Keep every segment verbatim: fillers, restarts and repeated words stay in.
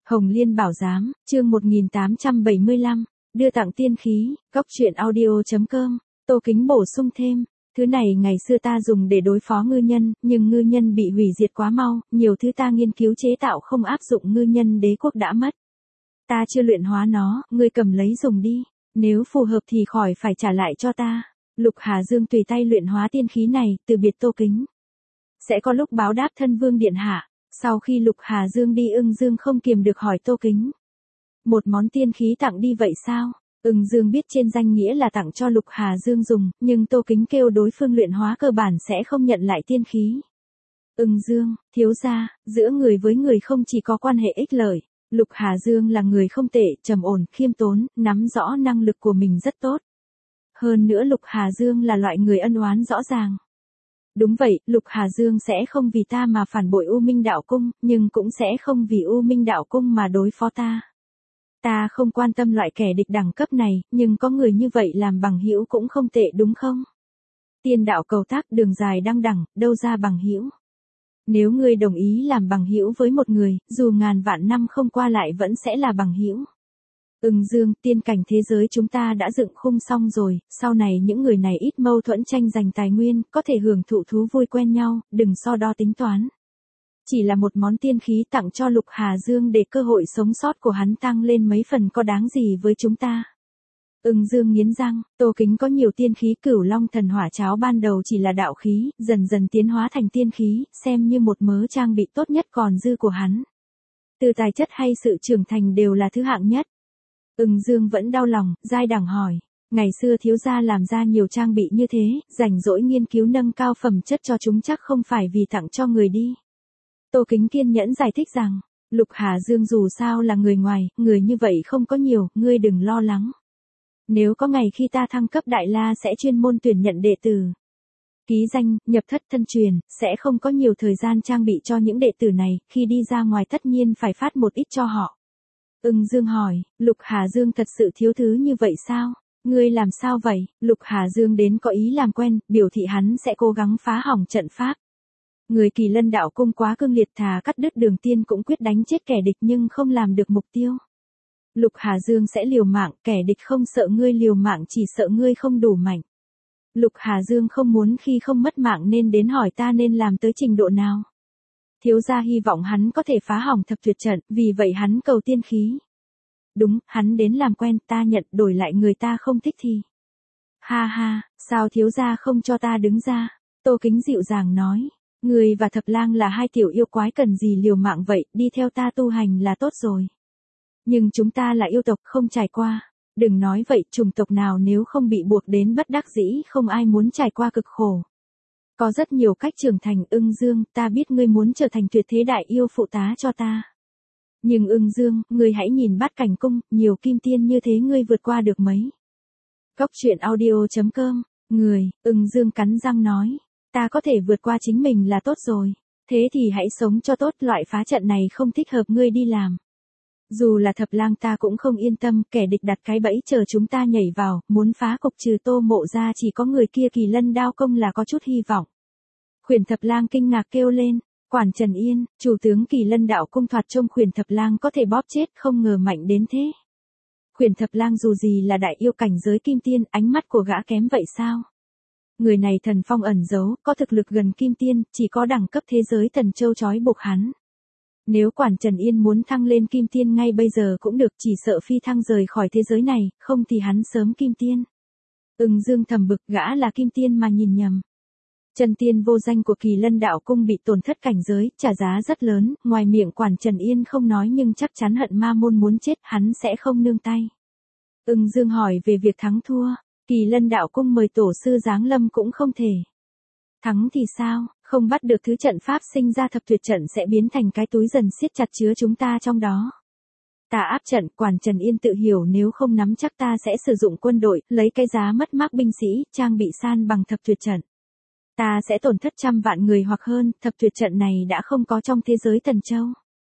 Hồng Liên Bảo Giám, chương một nghìn tám trăm bảy mươi lăm, đưa tặng tiên khí, góc truyện audio.com, Tô Kính bổ sung thêm, thứ này ngày xưa ta dùng để đối phó ngư nhân, nhưng ngư nhân bị hủy diệt quá mau, nhiều thứ ta nghiên cứu chế tạo không áp dụng ngư nhân đế quốc đã mất. Ta chưa luyện hóa nó, ngươi cầm lấy dùng đi, nếu phù hợp thì khỏi phải trả lại cho ta. Lục Hà Dương tùy tay luyện hóa tiên khí này, từ biệt Tô Kính. Sẽ có lúc báo đáp thân vương điện hạ. Sau khi Lục Hà Dương đi, Ưng Dương không kiềm được hỏi Tô Kính. Một món tiên khí tặng đi vậy sao? Ưng Dương biết trên danh nghĩa là tặng cho Lục Hà Dương dùng, nhưng Tô Kính kêu đối phương luyện hóa cơ bản sẽ không nhận lại tiên khí. Ưng Dương, thiếu gia, giữa người với người không chỉ có quan hệ ích lợi. Lục Hà Dương là người không tệ, trầm ổn, khiêm tốn, nắm rõ năng lực của mình rất tốt. Hơn nữa Lục Hà Dương là loại người ân oán rõ ràng. Đúng vậy, Lục Hà Dương sẽ không vì ta mà phản bội U Minh Đạo Cung, nhưng cũng sẽ không vì U Minh Đạo Cung mà đối phó ta. Ta không quan tâm loại kẻ địch đẳng cấp này, nhưng có người như vậy làm bằng hữu cũng không tệ đúng không? Tiên đạo cầu tác, đường dài đăng đẳng, đâu ra bằng hữu. Nếu ngươi đồng ý làm bằng hữu với một người, dù ngàn vạn năm không qua lại vẫn sẽ là bằng hữu. Ưng Dương, tiên cảnh thế giới chúng ta đã dựng khung xong rồi, sau này những người này ít mâu thuẫn tranh giành tài nguyên, có thể hưởng thụ thú vui quen nhau, đừng so đo tính toán. Chỉ là một món tiên khí tặng cho Lục Hà Dương để cơ hội sống sót của hắn tăng lên mấy phần có đáng gì với chúng ta. Ưng Dương nghiến răng, Tô Kính có nhiều tiên khí, Cửu Long Thần Hỏa Cháo ban đầu chỉ là đạo khí, dần dần tiến hóa thành tiên khí, xem như một mớ trang bị tốt nhất còn dư của hắn. Từ tài chất hay sự trưởng thành đều là thứ hạng nhất. Ưng Dương vẫn đau lòng, dai dẳng hỏi, ngày xưa thiếu gia làm ra nhiều trang bị như thế, rảnh rỗi nghiên cứu nâng cao phẩm chất cho chúng chắc không phải vì tặng cho người đi. Tô Kính kiên nhẫn giải thích rằng, Lục Hà Dương dù sao là người ngoài, người như vậy không có nhiều, ngươi đừng lo lắng. Nếu có ngày khi ta thăng cấp Đại La sẽ chuyên môn tuyển nhận đệ tử. Ký danh, nhập thất thân truyền, sẽ không có nhiều thời gian trang bị cho những đệ tử này, khi đi ra ngoài tất nhiên phải phát một ít cho họ. Ưng Dương hỏi, Lục Hà Dương thật sự thiếu thứ như vậy sao? Ngươi làm sao vậy? Lục Hà Dương đến có ý làm quen, biểu thị hắn sẽ cố gắng phá hỏng trận pháp. Người Kỳ Lân Đạo Cung quá cương liệt, thà cắt đứt đường tiên cũng quyết đánh chết kẻ địch nhưng không làm được mục tiêu. Lục Hà Dương sẽ liều mạng, kẻ địch không sợ ngươi liều mạng, chỉ sợ ngươi không đủ mạnh. Lục Hà Dương không muốn khi không mất mạng nên đến hỏi ta nên làm tới trình độ nào. Thiếu gia hy vọng hắn có thể phá hỏng thập tuyệt trận, vì vậy hắn cầu tiên khí. Đúng, hắn đến làm quen, ta nhận, đổi lại người ta không thích thì. Ha ha, sao thiếu gia không cho ta đứng ra? Tô Kính dịu dàng nói, người và Thập Lang là hai tiểu yêu quái cần gì liều mạng vậy, đi theo ta tu hành là tốt rồi. Nhưng chúng ta là yêu tộc không trải qua. Đừng nói vậy, chủng tộc nào nếu không bị buộc đến bất đắc dĩ không ai muốn trải qua cực khổ. Có rất nhiều cách trưởng thành. Ưng Dương, ta biết ngươi muốn trở thành tuyệt thế đại yêu phụ tá cho ta. Nhưng Ưng Dương, ngươi hãy nhìn Bát Cảnh Cung, nhiều kim tiên như thế ngươi vượt qua được mấy. Góc truyện audio.com, người, Ưng Dương cắn răng nói, ta có thể vượt qua chính mình là tốt rồi. Thế thì hãy sống cho tốt, loại phá trận này không thích hợp ngươi đi làm. Dù là Thập Lang ta cũng không yên tâm, kẻ địch đặt cái bẫy chờ chúng ta nhảy vào, muốn phá cục trừ Tô Mộ ra chỉ có người kia Kỳ Lân Đao Công là có chút hy vọng. Khuyển Thập Lang kinh ngạc kêu lên, Quản Trần Yên, chủ tướng Kỳ Lân Đạo Cung thoạt trông Khuyển Thập Lang có thể bóp chết, không ngờ mạnh đến thế. Khuyển Thập Lang dù gì là đại yêu cảnh giới kim tiên, ánh mắt của gã kém vậy sao? Người này thần phong ẩn giấu, có thực lực gần kim tiên, chỉ có đẳng cấp thế giới thần châu trói buộc hắn. Nếu Quản Trần Yên muốn thăng lên kim tiên ngay bây giờ cũng được, chỉ sợ phi thăng rời khỏi thế giới này, không thì hắn sớm kim tiên. Ưng Dương thầm bực, gã là kim tiên mà nhìn nhầm. Chân tiên vô danh của Kỳ Lân Đạo Cung bị tổn thất cảnh giới, trả giá rất lớn, ngoài miệng Quản Trần Yên không nói nhưng chắc chắn hận ma môn muốn chết, hắn sẽ không nương tay. Ưng Dương hỏi về việc thắng thua, Kỳ Lân Đạo Cung mời tổ sư giáng lâm cũng không thể. Thắng thì sao, không bắt được thứ trận pháp sinh ra thập tuyệt trận sẽ biến thành cái túi dần siết chặt chứa chúng ta trong đó. Ta áp trận, Quản Trần Yên tự hiểu nếu không nắm chắc ta sẽ sử dụng quân đội, lấy cái giá mất mát binh sĩ, trang bị san bằng thập tuyệt trận. Ta sẽ tổn thất trăm vạn người hoặc hơn, thập tuyệt trận này đã không có trong thế giới Thần Châu.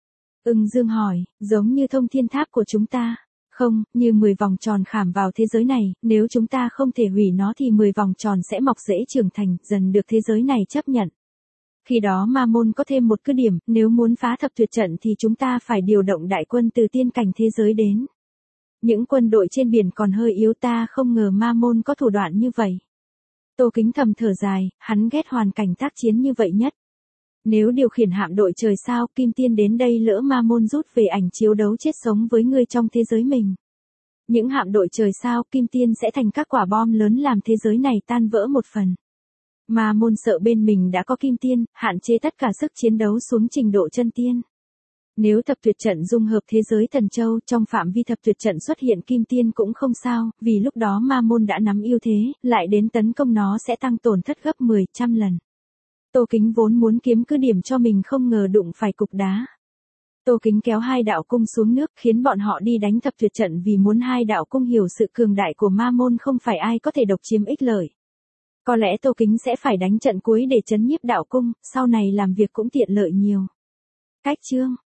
Ưng Dương hỏi, giống như thông thiên tháp của chúng ta. Không, như mười vòng tròn khảm vào thế giới này, nếu chúng ta không thể hủy nó thì mười vòng tròn sẽ mọc rễ trưởng thành, dần được thế giới này chấp nhận. Khi đó ma môn có thêm một cứ điểm, nếu muốn phá thập tuyệt trận thì chúng ta phải điều động đại quân từ tiên cảnh thế giới đến. Những quân đội trên biển còn hơi yếu, ta không ngờ ma môn có thủ đoạn như vậy. Tô Kính thầm thở dài, hắn ghét hoàn cảnh tác chiến như vậy nhất. Nếu điều khiển hạm đội trời sao, Kim Tiên đến đây lỡ ma môn rút về ảnh chiếu đấu chết sống với ngươi trong thế giới mình. Những hạm đội trời sao, Kim Tiên sẽ thành các quả bom lớn làm thế giới này tan vỡ một phần. Ma môn sợ bên mình đã có Kim Tiên, hạn chế tất cả sức chiến đấu xuống trình độ chân tiên. Nếu thập tuyệt trận dung hợp thế giới thần châu, trong phạm vi thập tuyệt trận xuất hiện Kim Tiên cũng không sao, vì lúc đó ma môn đã nắm ưu thế, lại đến tấn công nó sẽ tăng tổn thất gấp mười, trăm lần. Tô Kính vốn muốn kiếm cứ điểm cho mình không ngờ đụng phải cục đá. Tô Kính kéo hai đạo cung xuống nước khiến bọn họ đi đánh thập tuyệt trận vì muốn hai đạo cung hiểu sự cường đại của ma môn không phải ai có thể độc chiếm ích lợi. Có lẽ Tô Kính sẽ phải đánh trận cuối để trấn nhiếp đạo cung, sau này làm việc cũng tiện lợi nhiều. Cách chương